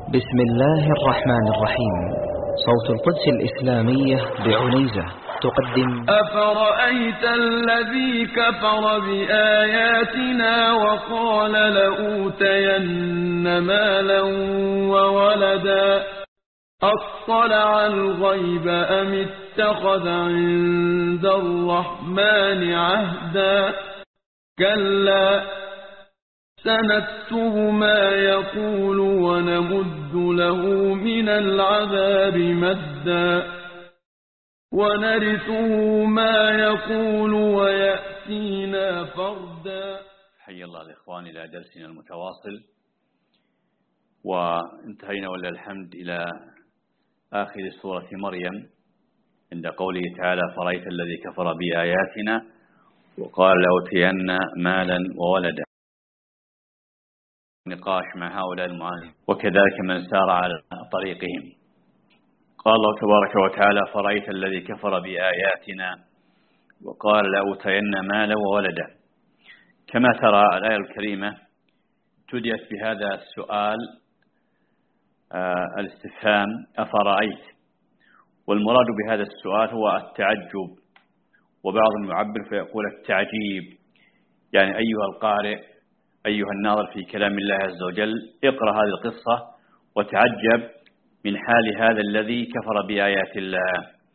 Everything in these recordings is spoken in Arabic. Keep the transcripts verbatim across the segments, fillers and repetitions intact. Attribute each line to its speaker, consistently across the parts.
Speaker 1: بسم الله الرحمن الرحيم. صوت القدس الإسلامية بعنيزة تقدم
Speaker 2: أفرأيت الذي كفر بآياتنا وقال لأوتين مالا وولدا أطلع الغيب أم اتخذ عند الرحمن عهدا كلا سنكتب ما يقول ونمد له من العذاب مدا ونرثه ما يقول ويأتينا فردا.
Speaker 3: حي الله الإخوان إلى درسنا المتواصل، وانتهينا ولله الحمد إلى آخر سورة مريم عند قوله تعالى: فرأيت الذي كفر بآياتنا وقال لأوتين مالا وولدا. نقاش مع هؤلاء المعاندين وكذلك من سار على طريقهم. قال الله تبارك وتعالى: فرأيت الذي كفر بآياتنا وقال لأوتين مالا وولدا. كما ترى الآية الكريمة ابتدأت بهذا السؤال آه الاستفهام أفرأيت، والمراد بهذا السؤال هو التعجب، وبعض المعبر فيقول التعجيب، يعني أيها القارئ أيها الناظر في كلام الله عز وجل اقرأ هذه القصة وتعجب من حال هذا الذي كفر بآيات الله،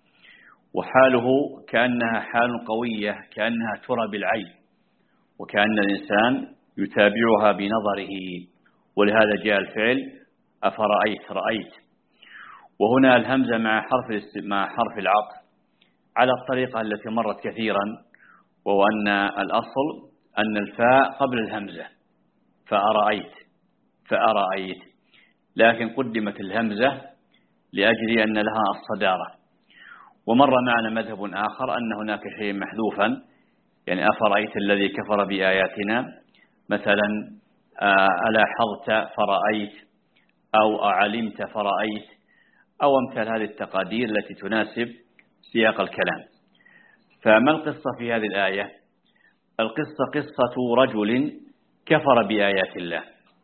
Speaker 3: وحاله كأنها حال قوية، كأنها ترى بالعين، وكأن الإنسان يتابعها بنظره، ولهذا جاء الفعل أفرأيت رأيت. وهنا الهمزة مع حرف مع حرف العطف على الطريقة التي مرت كثيرا، وهو أن الأصل أن الفاء قبل الهمزة فأرأيت فأرأيت، لكن قدمت الهمزة لأجل أن لها الصدارة. ومر معنا مذهب آخر أن هناك شيء محذوفا، يعني أفرأيت الذي كفر بآياتنا، مثلا ألاحظت فرأيت أو أعلمت فرأيت أو أمثال هذه التقادير التي تناسب سياق الكلام. فما القصة في هذه الآية؟ القصة قصة رجل كفر بآيات الله،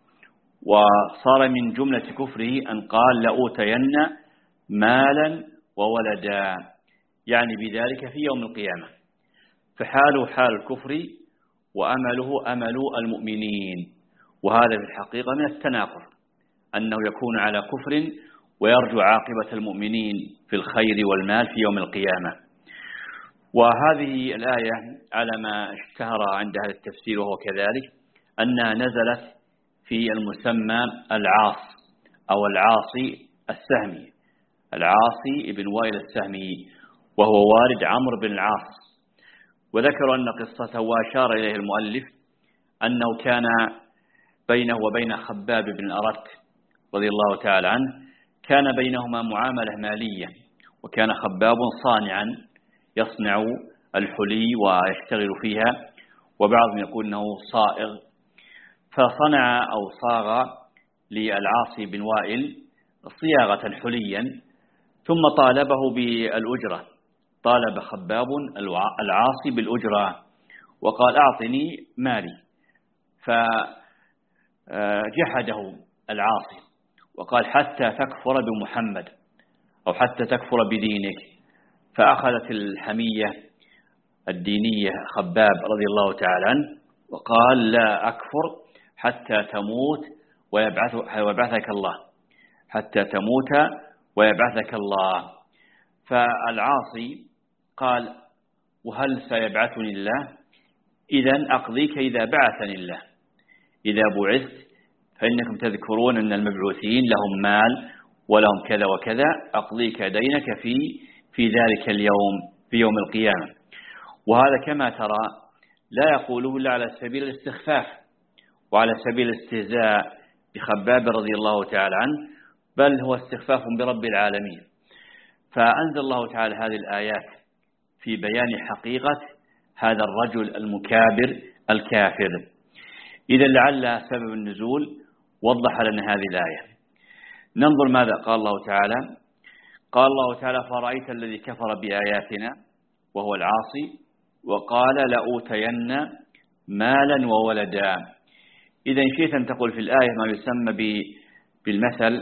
Speaker 3: وصار من جملة كفره أن قال لأوتين مالا وولدا، يعني بذلك في يوم القيامة. فحاله حال الكفر وأمله أمل المؤمنين، وهذا في الحقيقة من التناقض، أنه يكون على كفر ويرجو عاقبة المؤمنين في الخير والمال في يوم القيامة. وهذه الآية على ما اشتهر عند أهل التفسير وهو كذلك أنها نزلت في المسمى العاص أو العاصي السهمي، العاصي ابن وائل السهمي، وهو والد عمرو بن العاص. وذكر أن قصته وأشار إليه المؤلف أنه كان بينه وبين خباب بن الأرت رضي الله تعالى عنه كان بينهما معاملة مالية، وكان خباب صانعا يصنع الحلي ويشتغل فيها، وبعضهم يقول أنه صائغ، فصنع أو صاغ للعاصي بن وائل صياغة حليا، ثم طالبه بالأجرة، طالب خباب العاصي بالأجرة وقال أعطني مالي، فجحده العاصي وقال حتى تكفر بمحمد أو حتى تكفر بدينك. فأخذت الحمية الدينية خباب رضي الله تعالى عنه وقال لا أكفر حتى تموت ويبعثك الله، حتى تموت ويبعثك الله. فالعاصي قال وهل سيبعثني الله؟ إذن أقضيك إذا بعثني الله، إذا بعثت فإنكم تذكرون أن المبعوثين لهم مال ولهم كذا وكذا، أقضيك دينك في في ذلك اليوم في يوم القيامة. وهذا كما ترى لا يقوله إلا على سبيل الاستخفاف وعلى سبيل الاستهزاء بخباب رضي الله تعالى عنه، بل هو استخفاف برب العالمين. فأنزل الله تعالى هذه الآيات في بيان حقيقة هذا الرجل المكابر الكافر. إذا لعل سبب النزول وضح لنا هذه الآية. ننظر ماذا قال الله تعالى. قال الله تعالى فرأيت الذي كفر بآياتنا وهو العاصي وقال لأوتين مالا وولدا. إذا شئت أن تقول في الآية ما يسمى بالمثل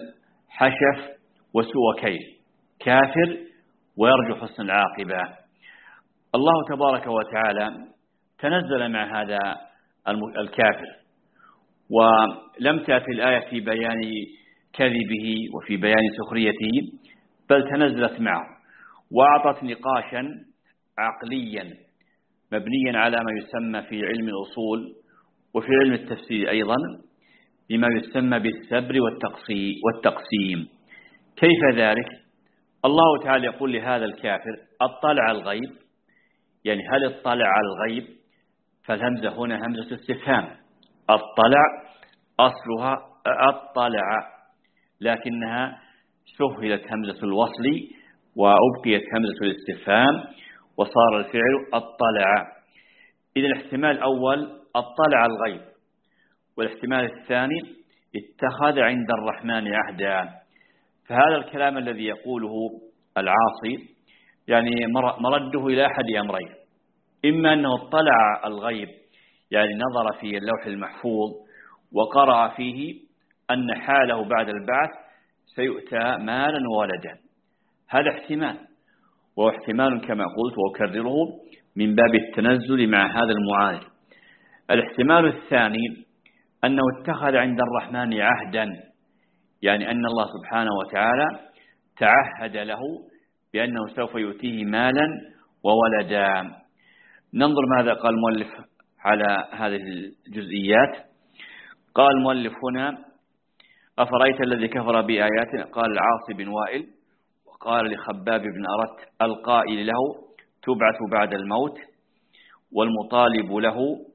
Speaker 3: حشف وسوء كيل، كافر ويرجو حسن العاقبة. الله تبارك وتعالى تنزل مع هذا الكافر، ولم تأتي الآية في بيان كذبه وفي بيان سخريته، بل تنزلت معه وأعطت نقاشا عقليا مبنيا على ما يسمى في علم الأصول وفي علم التفسير أيضا بما يسمى بالسبر والتقسيم. كيف ذلك؟ الله تعالى يقول لهذا الكافر: اطلع الغيب، يعني هل اطلع على الغيب؟ فالهمزة هنا همزة استفهام. اطلع أصلها اطلع، لكنها سهلت همزة الوصل وأبقيت همزة الاستفهام وصار الفعل اطلع. إذا الاحتمال الأول اطلع الغيب، والاحتمال الثاني اتخذ عند الرحمن عهدا. فهذا الكلام الذي يقوله العاصي يعني مرده إلى أحد أمرين: إما أنه اطلع الغيب، يعني نظر في اللوح المحفوظ وقرأ فيه أن حاله بعد البعث سيؤتى مالا وولدا، هذا احتمال، وهو احتمال كما قلت وأكرره من باب التنزل مع هذا المعاند. الاحتمال الثاني أنه اتخذ عند الرحمن عهدا، يعني أن الله سبحانه وتعالى تعهد له بأنه سوف يؤتيه مالا وولدا. ننظر ماذا قال المؤلف على هذه الجزئيات. قال المؤلف هنا: أفرأيت الذي كفر بآياتنا. قال العاص بن وائل وقال لخباب بن أرت القائل له: تبعث بعد الموت، والمطالب له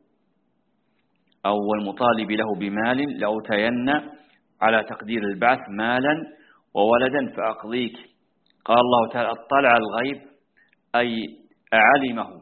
Speaker 3: أو والمطالب له بمال لأوتين على تقدير البعث مالا وولدا فأقضيك. قال الله تعالى: اطلع الغيب، أي أعلمه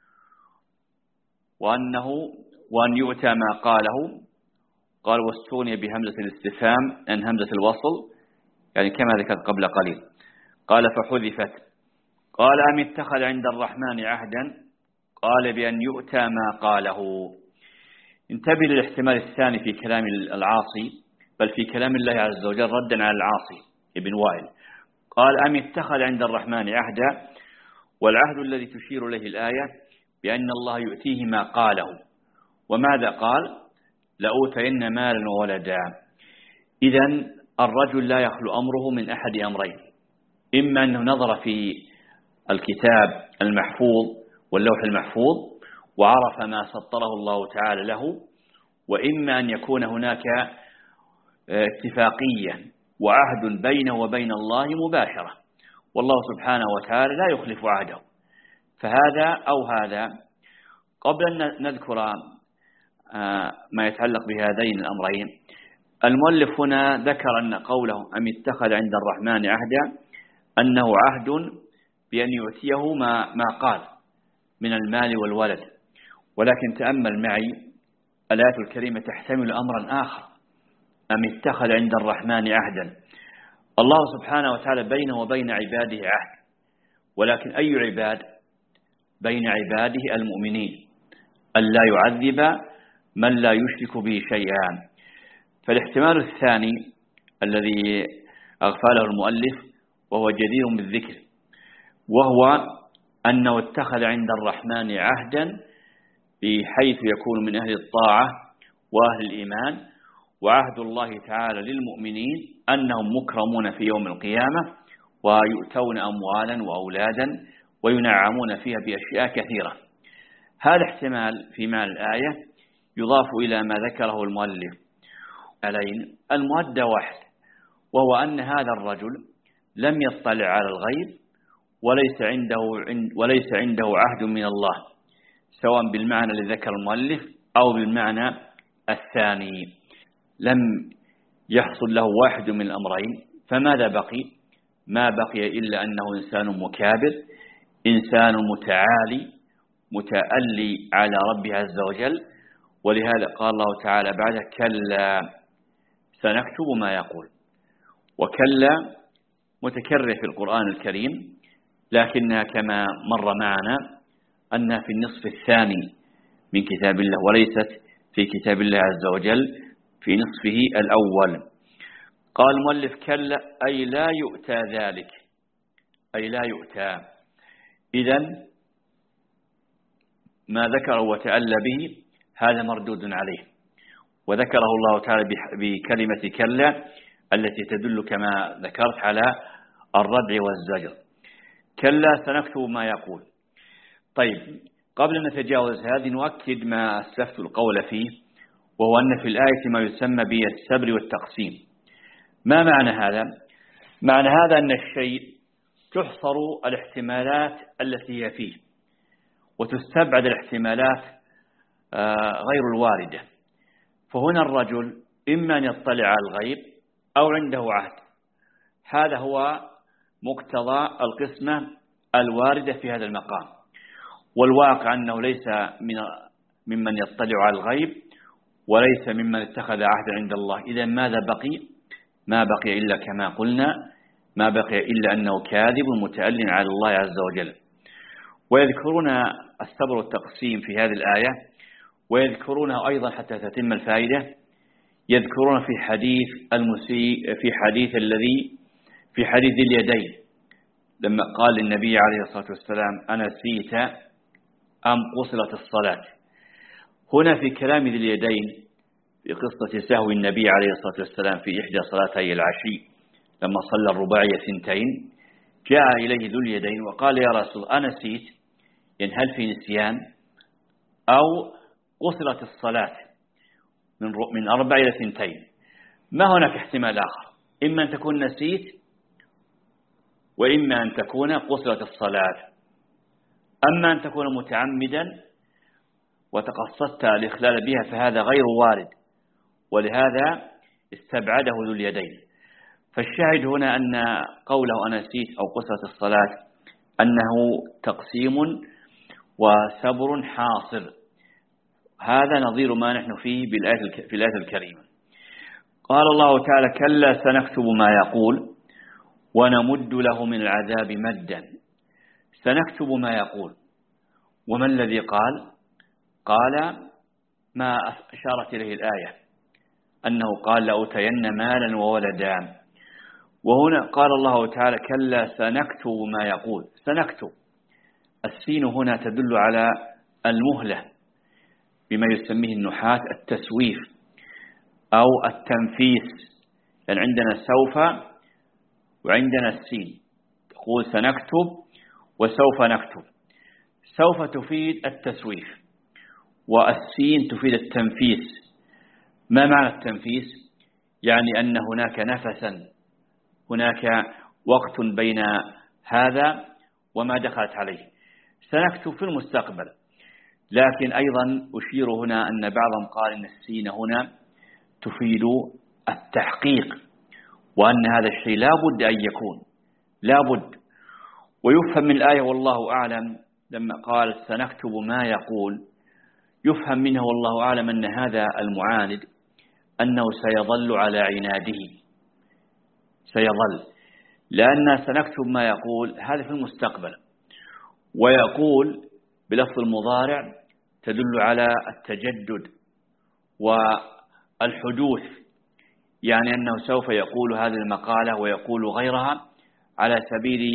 Speaker 3: وأنه وأن يؤتى ما قاله. قال: واستوني بهمزة الاستفهام أن همزة الوصل، يعني كما ذكرت قبل قليل. قال: فحذفت. قال: أم اتخذ عند الرحمن عهدا. قال: بأن يؤتى ما قاله. انتبه للاحتمال الثاني في كلام العاصي، بل في كلام الله عز وجل ردا على العاصي ابن وائل. قال: أم اتخذ عند الرحمن عهدا، والعهد الذي تشير إليه الآية بأن الله يؤتيه ما قاله. وماذا قال؟ لأوتين مالا وولدا. إذن الرجل لا يخلو أمره من أحد أمرين: إما أنه نظر في الكتاب المحفوظ واللوح المحفوظ وعرف ما سطره الله تعالى له، وإما أن يكون هناك اتفاقية وعهد بينه وبين الله مباشرة، والله سبحانه وتعالى لا يخلف عهده. فهذا أو هذا. قبل أن نذكر ما يتعلق بهذين الأمرين، المؤلف هنا ذكر أن قوله أم اتخذ عند الرحمن عهدا أنه عهد بأن يؤتيه ما, ما قال من المال والولد. ولكن تأمل معي الآية الكريمة تحتمل أمرا آخر: أم اتخذ عند الرحمن عهدا. الله سبحانه وتعالى بينه وبين عباده عهد، ولكن أي عباد؟ بين عباده المؤمنين، ألا يعذب من لا يشرك به شيئا. فالاحتمال الثاني الذي أغفله المؤلف وهو جدير بالذكر، وهو أنه اتخذ عند الرحمن عهدا بحيث يكون من أهل الطاعة وأهل الإيمان، وعهد الله تعالى للمؤمنين أنهم مكرمون في يوم القيامة ويؤتون أموالا وأولادا وينعمون فيها بأشياء كثيرة. هذا احتمال في معنى الآية يضاف إلى ما ذكره المؤلف علين المؤدى واحد، وهو أن هذا الرجل لم يطلع على الغيب وليس عنده وليس عنده عهد من الله، سواء بالمعنى الذي ذكر المؤلف أو بالمعنى الثاني. لم يحصل له واحد من الأمرين، فماذا بقي؟ ما بقي إلا أنه إنسان مكابر، إنسان متعالي متألي على ربه عز وجل. ولهذا قال الله تعالى بعد: كلا سنكتب ما يقول. وكلا متكرر في القرآن الكريم، لكنها كما مر معنا أنها في النصف الثاني من كتاب الله، وليست في كتاب الله عز وجل في نصفه الأول. قال المؤلف كلا أي لا يؤتى ذلك، أي لا يؤتى. إذن ما ذكره وتألى به هذا مردود عليه، وذكره الله تعالى بكلمة كلا التي تدل كما ذكرت على الردع والزجر. كلا سنكتب ما يقول. طيب، قبل أن نتجاوز هذه نؤكد ما أسلفت القول فيه، وهو أن في الآية ما يسمى بالسبر والتقسيم. ما معنى هذا؟ معنى هذا أن الشيء تحصر الاحتمالات التي هي فيه، وتستبعد الاحتمالات غير الواردة. فهنا الرجل إما أن يطلع على الغيب أو عنده عهد، هذا هو مقتضى القسمة الواردة في هذا المقام. والواقع أنه ليس من ممن يطلع على الغيب وليس ممن اتخذ عهدا عند الله. إذا ماذا بقي؟ ما بقي إلا كما قلنا، ما بقي إلا أنه كاذب متأل على الله عز وجل. ويذكرون السبر والتقسيم في هذه الآية، ويذكرونها أيضا حتى تتم الفائدة، يذكرون في حديث المسيء، في حديث الذي في حديث اليدين لما قال النبي عليه الصلاة والسلام أنا نسيت أم قصرت الصلاة. هنا في كلام ذي اليدين في قصة سهو النبي عليه الصلاة والسلام في إحدى صلاتي العشي لما صلى الرباعية ثنتين، جاء إليه ذو اليدين وقال يا رسول أنا نسيت، يعني هل في نسيان أو قصرت الصلاة من من أربع إلى ثنتين؟ ما هناك احتمال آخر، إما أن تكون نسيت وإما أن تكون قصرت الصلاة. أما أن تكون متعمدا وتقصدت الإخلال بها فهذا غير وارد، ولهذا استبعده ذو اليدين. فالشاهد هنا أن قوله أنا نسيت أو قصرت الصلاة أنه تقسيم وسبر حاصر. هذا نظير ما نحن فيه بالآية في الآية الكريمة. قال الله تعالى كلا سنكتب ما يقول ونمد له من العذاب مدا. سنكتب ما يقول، وما الذي قال؟ قال ما أشارت إليه الآية أنه قال لأوتين مالا وولدا. وهنا قال الله تعالى كلا سنكتب ما يقول. سنكتب، السين هنا تدل على المهلة بما يسميه النحاة التسويف أو التنفيس، لأن يعني عندنا سوف وعندنا السين، تقول سنكتب وسوف نكتب. سوف تفيد التسويف والسين تفيد التنفيس. ما معنى التنفيس؟ يعني أن هناك نفسا، هناك وقت بين هذا وما دخلت عليه. سنكتب في المستقبل، لكن أيضا أشير هنا أن بعضهم قال أن السين هنا تفيد التحقيق، وأن هذا الشيء لا بد أن يكون، لا بد. ويفهم من الآية والله أعلم لما قال سنكتب ما يقول، يفهم منه والله أعلم أن هذا المعاند أنه سيظل على عناده، سيظل، لأن سنكتب ما يقول هذا في المستقبل، ويقول بلفظ المضارع تدل على التجدد والحدوث، يعني أنه سوف يقول هذه المقالة ويقول غيرها على سبيل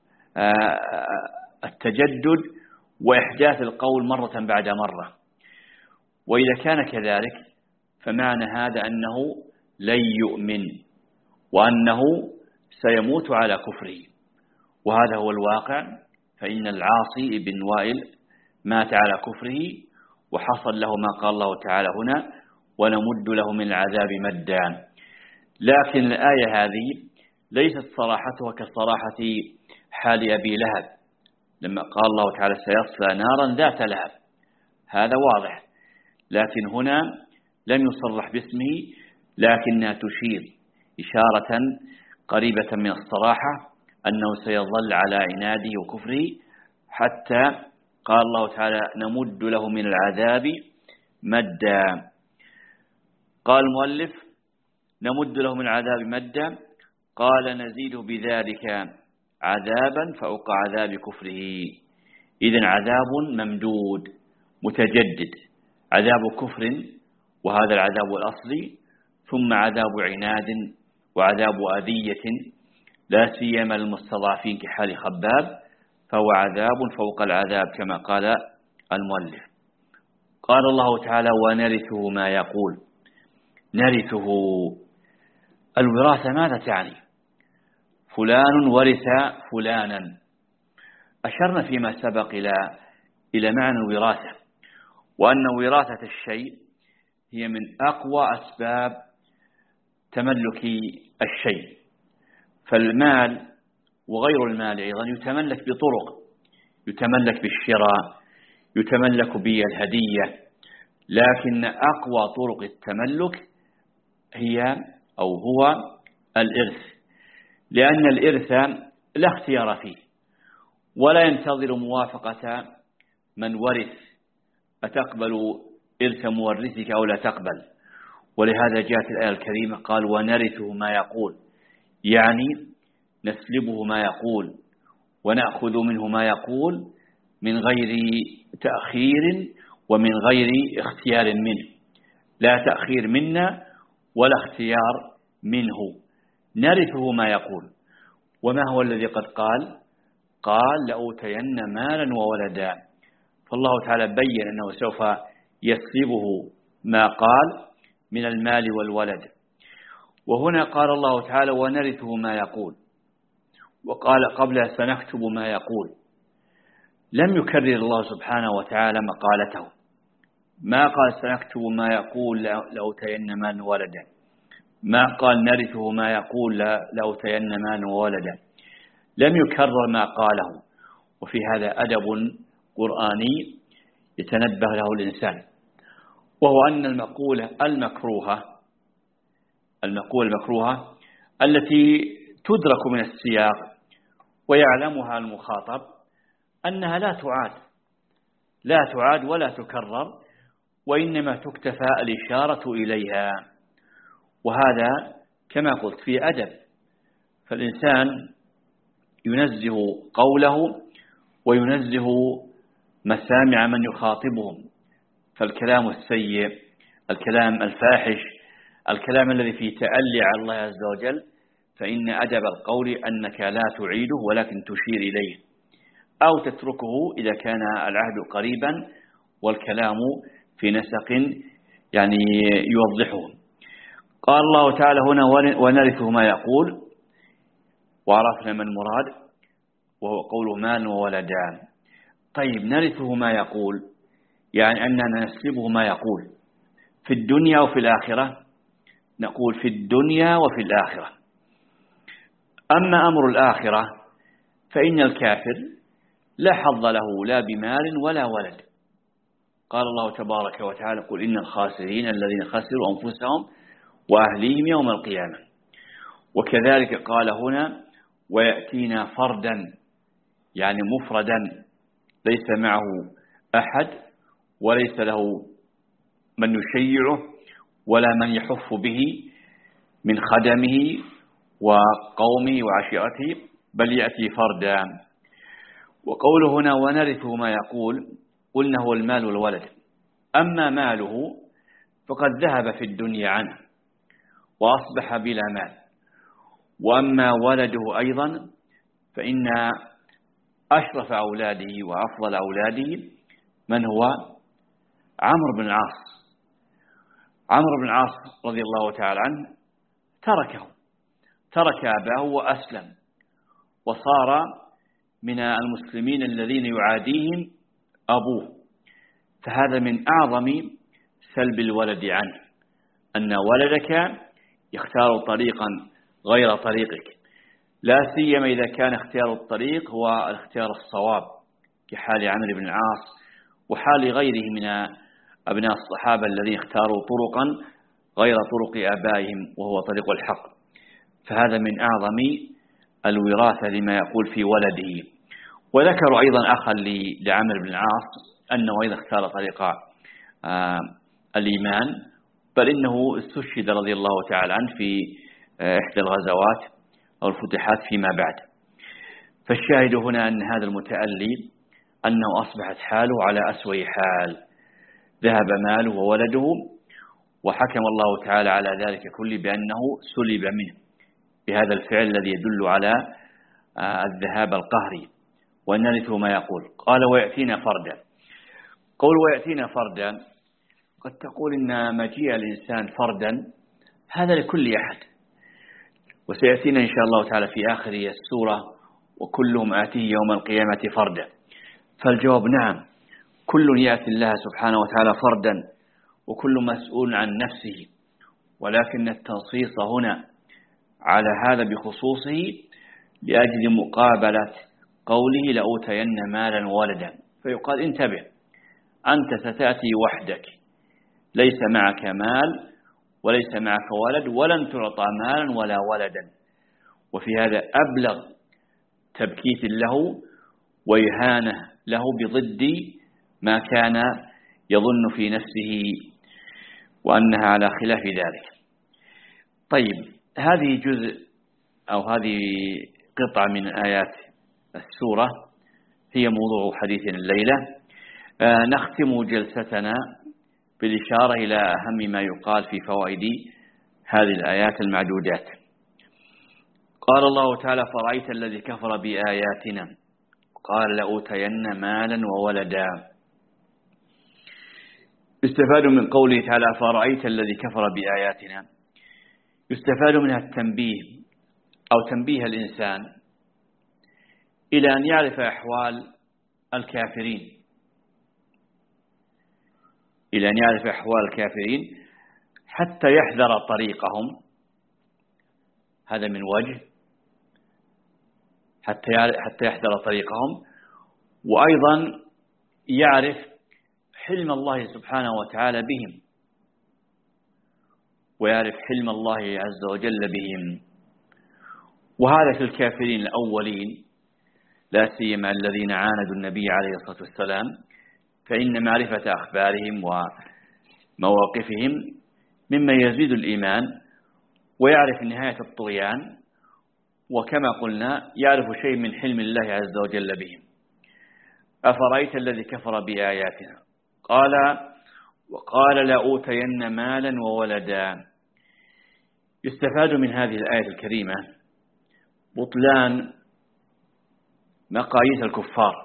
Speaker 3: التجدد وإحداث القول مرة بعد مرة. وإذا كان كذلك فمعنى هذا أنه لن يؤمن وأنه سيموت على كفره، وهذا هو الواقع. فإن العاصي ابن وائل مات على كفره وحصل له ما قال الله تعالى هنا ونمد له من العذاب مدا. لكن الآية هذه ليست صراحتها كصراحة حال أبي لهب لما قال الله تعالى سيصلى نارا ذات لهب، هذا واضح، لكن هنا لم يصرح باسمه، لكنها تشير إشارة قريبة من الصراحة أنه سيظل على عناده وكفره حتى قال الله تعالى نمد له من العذاب مدا. قال المؤلف نمد له من العذاب مدا، قال نزيد بذلك عذابا فوق عذاب كفره. إذن عذاب ممدود متجدد، عذاب كفر وهذا العذاب الأصلي، ثم عذاب عناد وعذاب أذية لا سيما المستضعفين كحال خباب، فهو عذاب فوق العذاب كما قال المؤلف. قال الله تعالى: ونرثه ما يقول. نرثه، الوراثة ماذا تعني؟ فلان ورث فلانا. أشرنا فيما سبق إلى إلى معنى الوراثة، وأن وراثة الشيء هي من أقوى أسباب تملك الشيء. فالمال وغير المال أيضا يتملك بطرق، يتملك بالشراء، يتملك بالهدية، لكن أقوى طرق التملك هي أو هو الإرث، لأن الإرث لا اختيار فيه ولا ينتظر موافقة من ورث، أتقبل إرث مورثك أو لا تقبل. ولهذا جاءت الآية الكريمة قال: ونرثه ما يقول، يعني نسلبه ما يقول ونأخذ منه ما يقول من غير تأخير ومن غير اختيار منه، لا تأخير منا ولا اختيار منه، نرثه ما يقول. وما هو الذي قد قال؟ قال: لأوتين مالا وولدا. فالله تعالى بين أنه سوف يسلبه ما قال من المال والولد. وهنا قال الله تعالى: ونرثه ما يقول، وقال قبلها: سنكتب ما يقول. لم يكرر الله سبحانه وتعالى مقالته، ما قال سنكتب ما يقول لأوتين مالا وولدا، ما قال نرثه ما يقول لأوتين مالا وولدا، لم يكرر ما قاله. وفي هذا أدب قرآني يتنبه له الإنسان، وهو أن المقولة المكروهة المقولة المكروهة التي تدرك من السياق ويعلمها المخاطب أنها لا تعاد لا تعاد ولا تكرر، وإنما تكتفى الإشارة إليها. وهذا كما قلت في أدب، فالإنسان ينزه قوله وينزه مسامع من يخاطبهم، فالكلام السيء، الكلام الفاحش، الكلام الذي فيه تألي على الله عز وجل، فإن أدب القول أنك لا تعيده ولكن تشير إليه أو تتركه إذا كان العهد قريبا والكلام في نسق يعني يوضحه. قال الله تعالى هنا: ونرثه ما يقول، وعرفنا من مراد، وهو قوله مال وولدان. طيب، نرثه ما يقول يعني أننا نسلبه ما يقول في الدنيا وفي الآخرة. نقول في الدنيا وفي الآخرة. أما أمر الآخرة فإن الكافر لا حظ له لا بمال ولا ولد. قال الله تبارك وتعالى: قل إن الخاسرين الذين خسروا أنفسهم وأهليهم يوم القيامة. وكذلك قال هنا: ويأتينا فردا، يعني مفردا، ليس معه أحد وليس له من يشيعه ولا من يحف به من خدمه وقومه وعشيرته، بل يأتي فردا. وقوله هنا: ونرثه ما يقول، قلنا هو المال والولد. أما ماله فقد ذهب في الدنيا عنه وأصبح بلا مال. وأما ولده أيضا فإن أشرف أولاده وأفضل أولاده من هو؟ عمرو بن العاص. عمرو بن العاص رضي الله تعالى عنه تركه ترك أباه وأسلم وصار من المسلمين الذين يعاديهم أبوه. فهذا من أعظم سلب الولد عنه، أن ولدك يختار طريقا غير طريقك، لا سيما إذا كان اختيار الطريق هو الاختيار الصواب كحال عمرو بن العاص وحال غيره من أبناء الصحابة الذين اختاروا طرقا غير طرق آبائهم وهو طريق الحق. فهذا من أعظم الوراثة لما يقول في ولده. وذكروا أيضا أخا لعمرو بن العاص أنه أيضا اختار طريق آه الإيمان، بل إنه استشهد رضي الله تعالى عنه في آه إحدى الغزوات أو الفتحات فيما بعد. فالشاهد هنا أن هذا المتألي أنه أصبحت حاله على أسوأ حال، ذهب ماله وولده، وحكم الله تعالى على ذلك كله بأنه سلب منه، بهذا الفعل الذي يدل على الذهاب القهري، ونرث ما يقول. قال ويأتينا فردا. قول ويأتينا فردا، قد تقول إن مجيء الإنسان فردا هذا لكل أحد، وسيأتينا إن شاء الله تعالى في آخر السورة وكلهم آتيه يوم القيامة فردا. فالجواب نعم، كل يأتي الله سبحانه وتعالى فردا وكل مسؤول عن نفسه، ولكن التنصيص هنا على هذا بخصوصه لأجل مقابلة قوله لأوتين مالا وولدا، فيقال انتبه، أنت ستأتي وحدك ليس معك مال وليس معك ولد ولن تعطى مالا ولا ولدا، وفي هذا أبلغ تبكيت له وإهانة له بضد ما كان يظن في نفسه وأنها على خلاف ذلك. طيب، هذه جزء أو هذه قطعة من آيات السورة هي موضوع حديثنا الليلة. آه نختم جلستنا بالإشارة إلى أهم ما يقال في فوائد هذه الآيات المعدودات. قال الله تعالى فرأيت الذي كفر بآياتنا قال لأوتين مالا وولدا. يستفاد من قوله تعالى فرأيت الذي كفر بآياتنا، يستفاد منها التنبيه أو تنبيه الإنسان إلى أن يعرف أحوال الكافرين، إلى أن يعرف أحوال الكافرين حتى يحذر طريقهم، هذا من وجه، حتى حتى يحذر طريقهم، وأيضا يعرف حلم الله سبحانه وتعالى بهم، ويعرف حلم الله عز وجل بهم. وهذا في الكافرين الأولين لا سيما الذين عاندوا النبي عليه الصلاة والسلام، فإن معرفة أخبارهم ومواقفهم مما يزيد الإيمان، ويعرف نهاية الطغيان، وكما قلنا يعرف شيء من حلم الله عز وجل بهم. أفرأيت الذي كفر بآياتنا قال وقال لأوتين مالا وولدا. يستفاد من هذه الآية الكريمة بطلان مقاييس الكفار،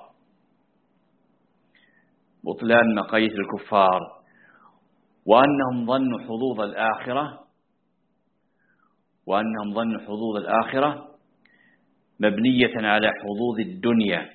Speaker 3: بطلان مقاييس الكفار، وأنهم ظنوا حظوظ الآخرة وأنهم ظنوا حظوظ الآخرة مبنية على حظوظ الدنيا.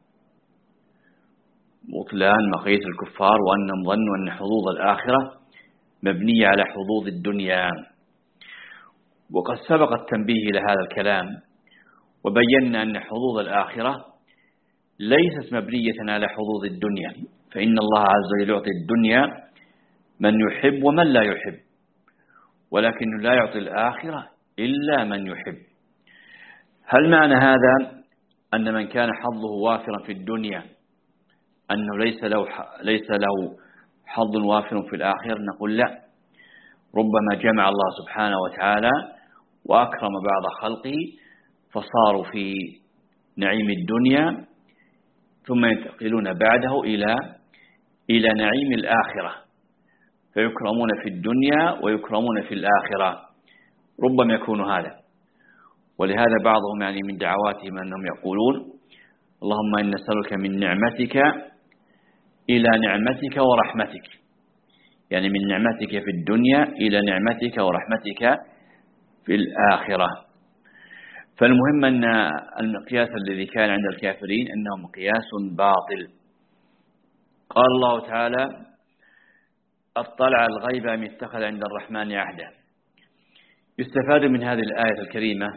Speaker 3: بطلان مقاييس الكفار وأنهم ظنوا أن حظوظ الآخرة مبنية على حظوظ الدنيا. وقد سبق التنبيه إلى هذا الكلام، وبينا أن حظوظ الآخرة ليست مبنية على حظوظ الدنيا، فإن الله عز وجل يعطي الدنيا من يحب ومن لا يحب، ولكنه لا يعطي الآخرة إلا من يحب. هل معنى هذا أن من كان حظه وافرا في الدنيا أنه ليس له ليس له حظ وافر في الآخرة؟ نقول لا، ربما جمع الله سبحانه وتعالى وأكرم بعض خلقه فصاروا في نعيم الدنيا ثم ينتقلون بعده إلى إلى نعيم الآخرة، فيكرمون في الدنيا ويكرمون في الآخرة، ربما يكون هذا. ولهذا بعضهم يعني من دعواتهم أنهم يقولون اللهم إن نسألك من نعمتك إلى نعمتك ورحمتك، يعني من نعمتك في الدنيا إلى نعمتك ورحمتك في الآخرة. فالمهم أن المقياس الذي كان عند الكافرين أنه مقياس باطل. قال الله تعالى اطلع الغيب أم اتخذ عند الرحمن عهدا. يستفاد من هذه الآية الكريمة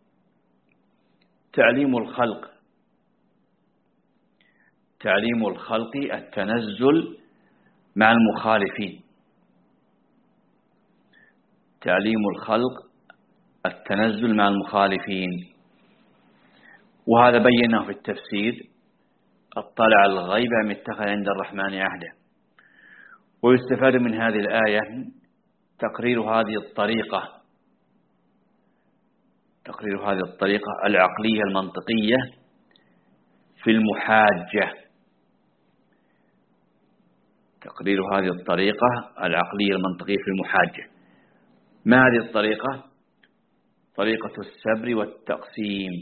Speaker 3: تعليم الخلق تعليم الخلق التنزل مع المخالفين، تعليم الخلق التنزل مع المخالفين، وهذا بيناه في التفسير اطلع الغيب أم اتخذ عند الرحمن عهدا. ويستفاد من هذه الآية تقرير هذه الطريقة تقرير هذه الطريقة العقلية المنطقية في المحاجة تقرير هذه الطريقة العقلية المنطقية في المحاجة. ما هذه الطريقة؟ طريقة السبر والتقسيم.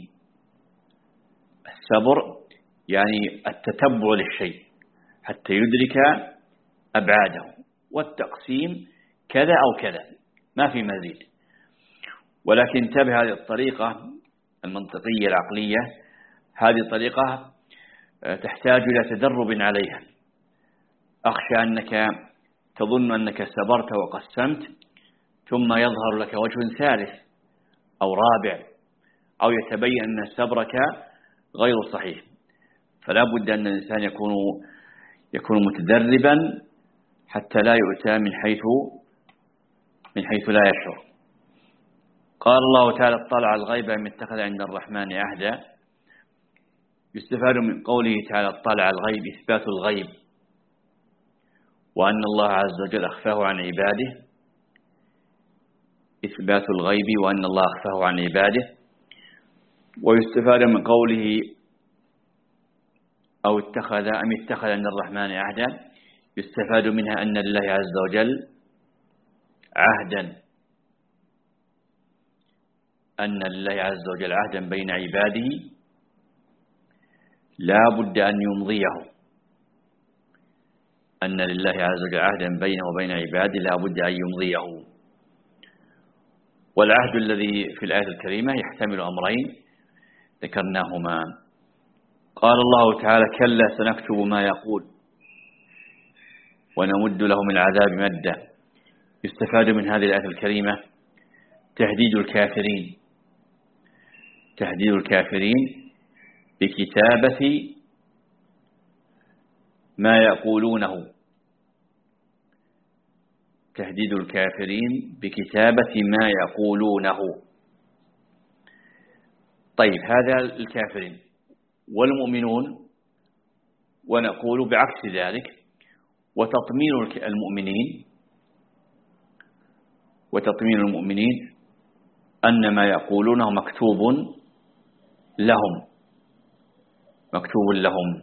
Speaker 3: السبر يعني التتبع للشيء حتى يدرك أبعاده، والتقسيم كذا أو كذا ما في مزيد. ولكن انتبه، هذه الطريقة المنطقية العقلية هذه طريقة تحتاج إلى تدرب عليها. أخشى أنك تظن أنك سبرت وقسمت ثم يظهر لك وجه ثالث أو رابع، أو يتبين أن سبرك غير صحيح. فلا بد أن الإنسان يكون يكون متدربا حتى لا يؤتى من حيث من حيث لا يشعر. قال الله تعالى: اطلع الغيب أم اتخذ عند الرحمن عهدا. يستفاد من قوله تعالى اطلع الغيب إثبات الغيب، وأن الله عز وجل أخفاه عن عباده، إثبات الغيب وأن الله أخفاه عن عباده. ويستفاد من قوله أو اتخذ أم اتخذ عند الرحمن عهدا، يستفاد منها أن لله عز وجل عهدا، أن لله عز وجل عهدا بين عباده لا بد أن يمضيه، أن لله عز وجل عهدا بينه وبين عباده لا بد أن يمضيه. والعهد الذي في الآية الكريمة يحتمل أمرين ذكرناهما. قال الله تعالى: كلا سنكتب ما يقول ونمد له من العذاب مدا. يستفاد من هذه الآية الكريمة تهديد الكافرين، تهديد الكافرين بكتابة ما يقولونه، تهديد الكافرين بكتابة ما يقولونه. طيب، هذا الكافرين. والمؤمنون، ونقول بعكس ذلك، وتطمين المؤمنين وتطمين المؤمنين أن ما يقولونه مكتوب لهم، مكتوب لهم.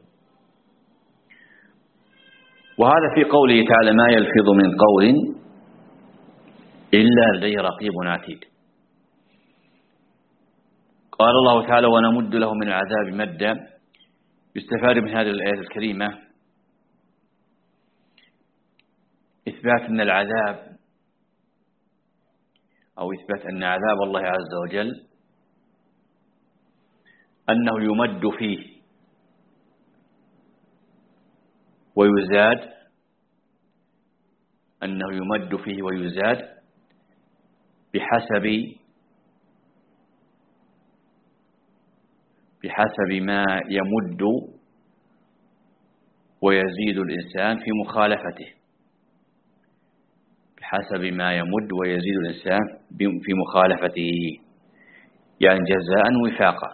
Speaker 3: وهذا في قوله تعالى: ما يلفظ من قول إلا لديه رقيب عتيد. قال الله تعالى: ونمد له من العذاب مدا. يستفاد من هذه الآية الكريمة إثبات أن العذاب أو إثبات أن عذاب الله عز وجل أنه يمد فيه ويزاد، أنه يمد فيه ويزاد بحسب بحسب ما يمد ويزيد الإنسان في مخالفته، بحسب ما يمد ويزيد الإنسان في مخالفته، يعني جزاء وفاقا.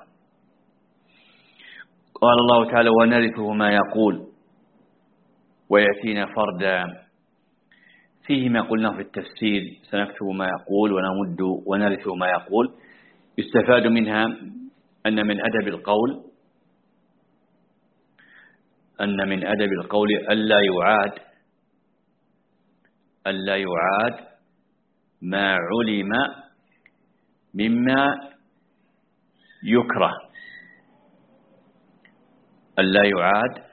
Speaker 3: قال الله تعالى: ونرثه ما يقول ويأتينا فردا. فيه ما قلناه في التفسير: سنكتب ما يقول ونمد ونرثه ما يقول. يستفاد منها أن من أدب القول أن من أدب القول ألا يعاد ألا يعاد ما علم مما يكره، ألا يعاد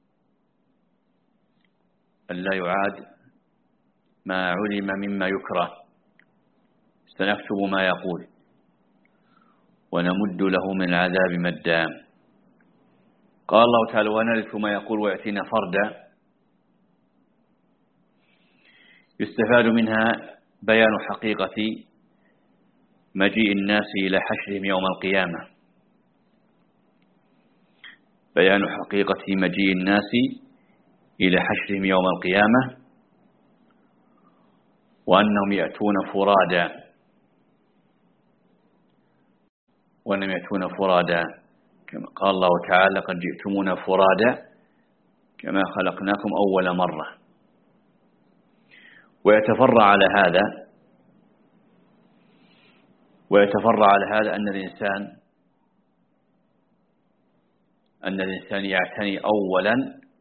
Speaker 3: ألا يعاد ما علم مما يكره. سنكتب ما يقول ونمد له من العذاب مدا. قال الله تعالى: ونرث ما يقول ويأتينا فردا. يستفاد منها بيان حقيقة مجيء الناس إلى حشرهم يوم القيامة، بيان حقيقة مجيء الناس إلى حشرهم يوم القيامة، وأنهم يأتون فرادا وأنهم يأتون فرادا كما قال الله تعالى: قد جئتمونا فرادا كما خلقناكم أول مرة. ويتفرع على هذا ويتفرع على هذا أن الإنسان أن الإنسان يعتني أولا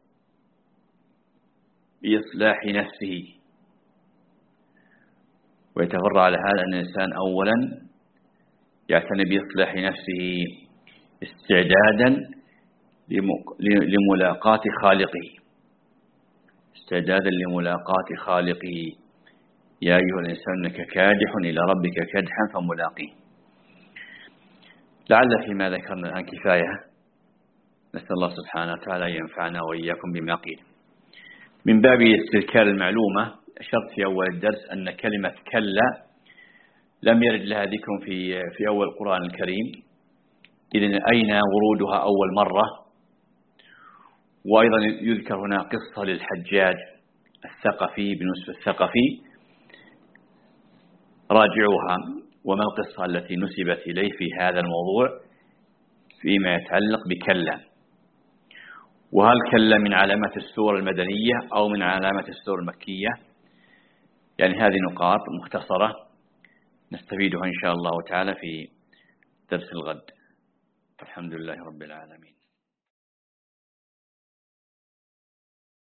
Speaker 3: بإصلاح نفسه، ويتفرع على هذا أن الإنسان أولا يعتني بإصلاح نفسه استعدادا لملاقاة خالقه استعدادا لملاقاة خالقه يا أيها الإنسان إنك كادح إلى ربك كدحا فملاقيه. لعل فيما ذكرنا الآن كفاية، نسأل الله سبحانه وتعالى ينفعنا وإياكم بما قيل. من باب استذكار المعلومة أشرت في أول الدرس أن كلمة كلا لم يرد لها ذكر في في أول القرآن الكريم، إذن أين ورودها أول مرة؟ وأيضا يذكر هنا قصة للحجاج الثقفي بن يوسف الثقفي، راجعوها وما القصة التي نسبت إليه في هذا الموضوع فيما يتعلق بكلا، وهل كلا من علامات السور المدنية أو من علامات السور المكية؟ يعني هذه نقاط مختصرة نستفيدها إن شاء الله تعالى في درس الغد. الحمد لله رب العالمين.